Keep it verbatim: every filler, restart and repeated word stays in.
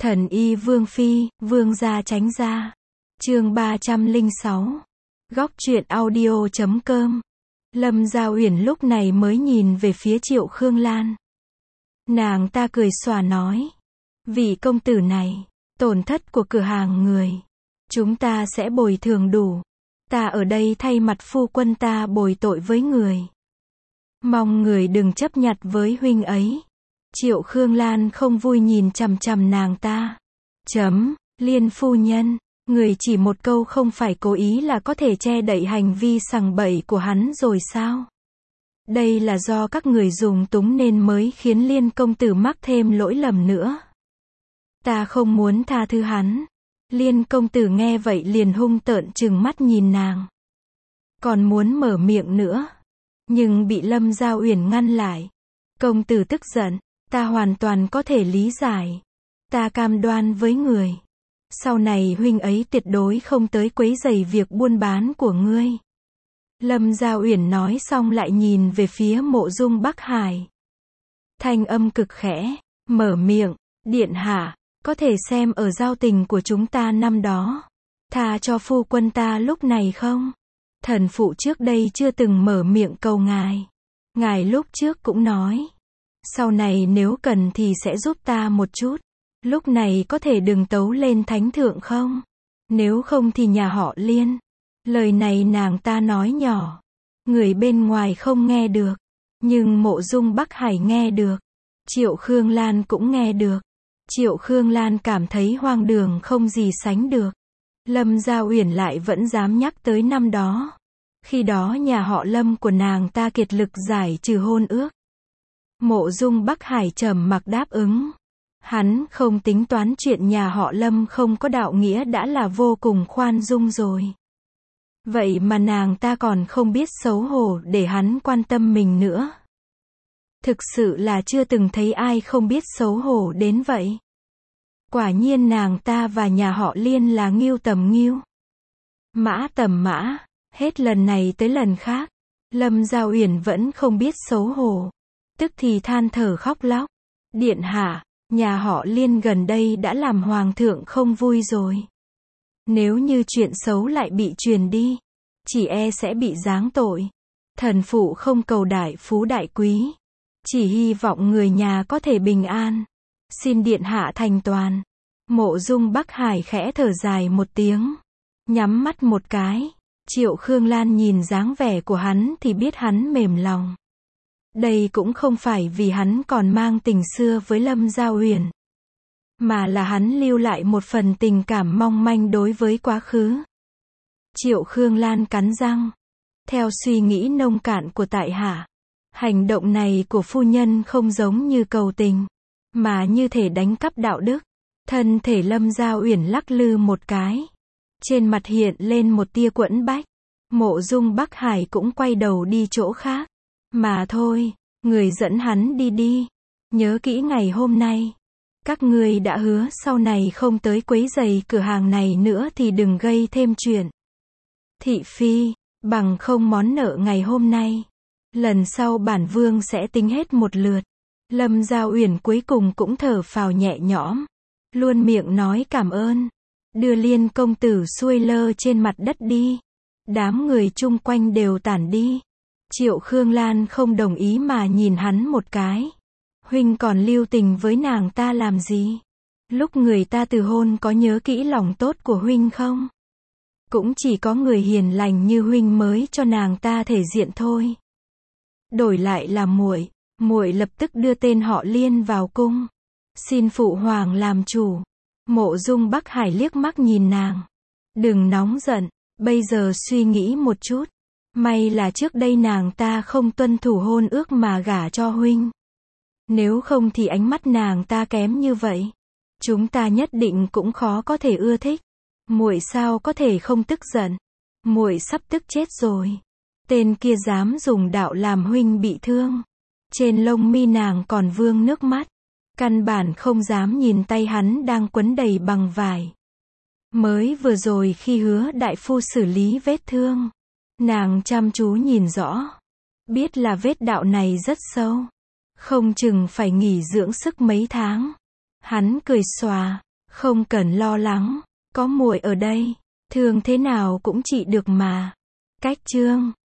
Thần y Vương Phi, Vương gia tránh ra. Chương ba trăm lẻ sáu. Góc truyện audio chấm com. Lâm Gia Uyển lúc này mới nhìn về phía Triệu Khương Lan. Nàng ta cười xòa nói. Vị công tử này, tổn thất của cửa hàng người, chúng ta sẽ bồi thường đủ. Ta ở đây thay mặt phu quân ta bồi tội với người. Mong người đừng chấp nhặt với huynh ấy. Triệu Khương Lan không vui nhìn chằm chằm nàng ta. Chấm, Liên phu nhân, người chỉ một câu không phải cố ý là có thể che đậy hành vi sằng bậy của hắn rồi sao? Đây là do các người dùng túng nên mới khiến Liên công tử mắc thêm lỗi lầm nữa. Ta không muốn tha thứ hắn. Liên công tử nghe vậy liền hung tợn trừng mắt nhìn nàng. Còn muốn mở miệng nữa, nhưng bị Lâm Gia Uyển ngăn lại. Công tử tức giận, ta hoàn toàn có thể lý giải. Ta cam đoan với người, sau này huynh ấy tuyệt đối không tới quấy rầy việc buôn bán của ngươi. Lâm Gia Uyển nói xong lại nhìn về phía Mộ Dung Bắc Hải. Thanh âm cực khẽ, mở miệng, điện hạ, có thể xem ở giao tình của chúng ta năm đó. Tha cho phu quân ta lúc này không? Thần phụ trước đây chưa từng mở miệng cầu ngài. Ngài lúc trước cũng nói, sau này nếu cần thì sẽ giúp ta một chút. Lúc này có thể đừng tấu lên thánh thượng không? Nếu không thì nhà họ Liên. Lời này nàng ta nói nhỏ, người bên ngoài không nghe được, nhưng Mộ Dung Bắc Hải nghe được. Triệu Khương Lan cũng nghe được. Triệu Khương Lan cảm thấy hoang đường không gì sánh được. Lâm Gia Uyển lại vẫn dám nhắc tới năm đó. Khi đó nhà họ Lâm của nàng ta kiệt lực giải trừ hôn ước. Mộ Dung Bắc Hải trầm mặc đáp ứng. Hắn không tính toán chuyện nhà họ Lâm không có đạo nghĩa đã là vô cùng khoan dung rồi. Vậy mà nàng ta còn không biết xấu hổ để hắn quan tâm mình nữa. Thực sự là chưa từng thấy ai không biết xấu hổ đến vậy. Quả nhiên nàng ta và nhà họ Liên là ngưu tầm ngưu, mã tầm mã, hết lần này tới lần khác. Lâm Gia Uyển vẫn không biết xấu hổ, tức thì than thở khóc lóc. Điện hạ, nhà họ Liên gần đây đã làm hoàng thượng không vui rồi. Nếu như chuyện xấu lại bị truyền đi, chỉ e sẽ bị giáng tội. Thần phụ không cầu đại phú đại quý, chỉ hy vọng người nhà có thể bình an. Xin điện hạ thành toàn. Mộ Dung Bắc Hải khẽ thở dài một tiếng, nhắm mắt một cái. Triệu Khương Lan nhìn dáng vẻ của hắn thì biết hắn mềm lòng. Đây cũng không phải vì hắn còn mang tình xưa với Lâm Gia Uyển, mà là hắn lưu lại một phần tình cảm mong manh đối với quá khứ. Triệu Khương Lan cắn răng. Theo suy nghĩ nông cạn của tại hạ, hành động này của phu nhân không giống như cầu tình, mà như thể đánh cắp đạo đức. Thân thể Lâm Gia Uyển lắc lư một cái, trên mặt hiện lên một tia quẫn bách. Mộ Dung Bắc Hải cũng quay đầu đi chỗ khác. Mà thôi, người dẫn hắn đi đi. Nhớ kỹ ngày hôm nay, các ngươi đã hứa sau này không tới quấy rầy cửa hàng này nữa thì đừng gây thêm chuyện. Thị phi, bằng không món nợ ngày hôm nay, lần sau bản vương sẽ tính hết một lượt. Lâm Gia Uyển cuối cùng cũng thở phào nhẹ nhõm, luôn miệng nói cảm ơn, đưa Liên công tử xuôi lơ trên mặt đất đi. Đám người chung quanh đều tản đi. Triệu Khương Lan không đồng ý mà nhìn hắn một cái. Huynh còn lưu tình với nàng ta làm gì? Lúc người ta từ hôn có nhớ kỹ lòng tốt của huynh không? Cũng chỉ có người hiền lành như huynh mới cho nàng ta thể diện thôi. Đổi lại là muội, muội lập tức đưa tên họ Liên vào cung, xin phụ hoàng làm chủ. Mộ Dung Bắc Hải liếc mắt nhìn nàng. Đừng nóng giận, bây giờ suy nghĩ một chút. May là trước đây nàng ta không tuân thủ hôn ước mà gả cho huynh. Nếu không thì ánh mắt nàng ta kém như vậy, chúng ta nhất định cũng khó có thể ưa thích. Muội sao có thể không tức giận? Muội sắp tức chết rồi. Tên kia dám dùng đạo làm huynh bị thương. Trên lông mi nàng còn vương nước mắt, căn bản không dám nhìn tay hắn đang quấn đầy bằng vải. Mới vừa rồi khi hứa đại phu xử lý vết thương, nàng chăm chú nhìn rõ, biết là vết đạo này rất sâu, không chừng phải nghỉ dưỡng sức mấy tháng. Hắn cười xòa, Không cần lo lắng, có muội ở đây, thương thế nào cũng trị được mà. Cách chương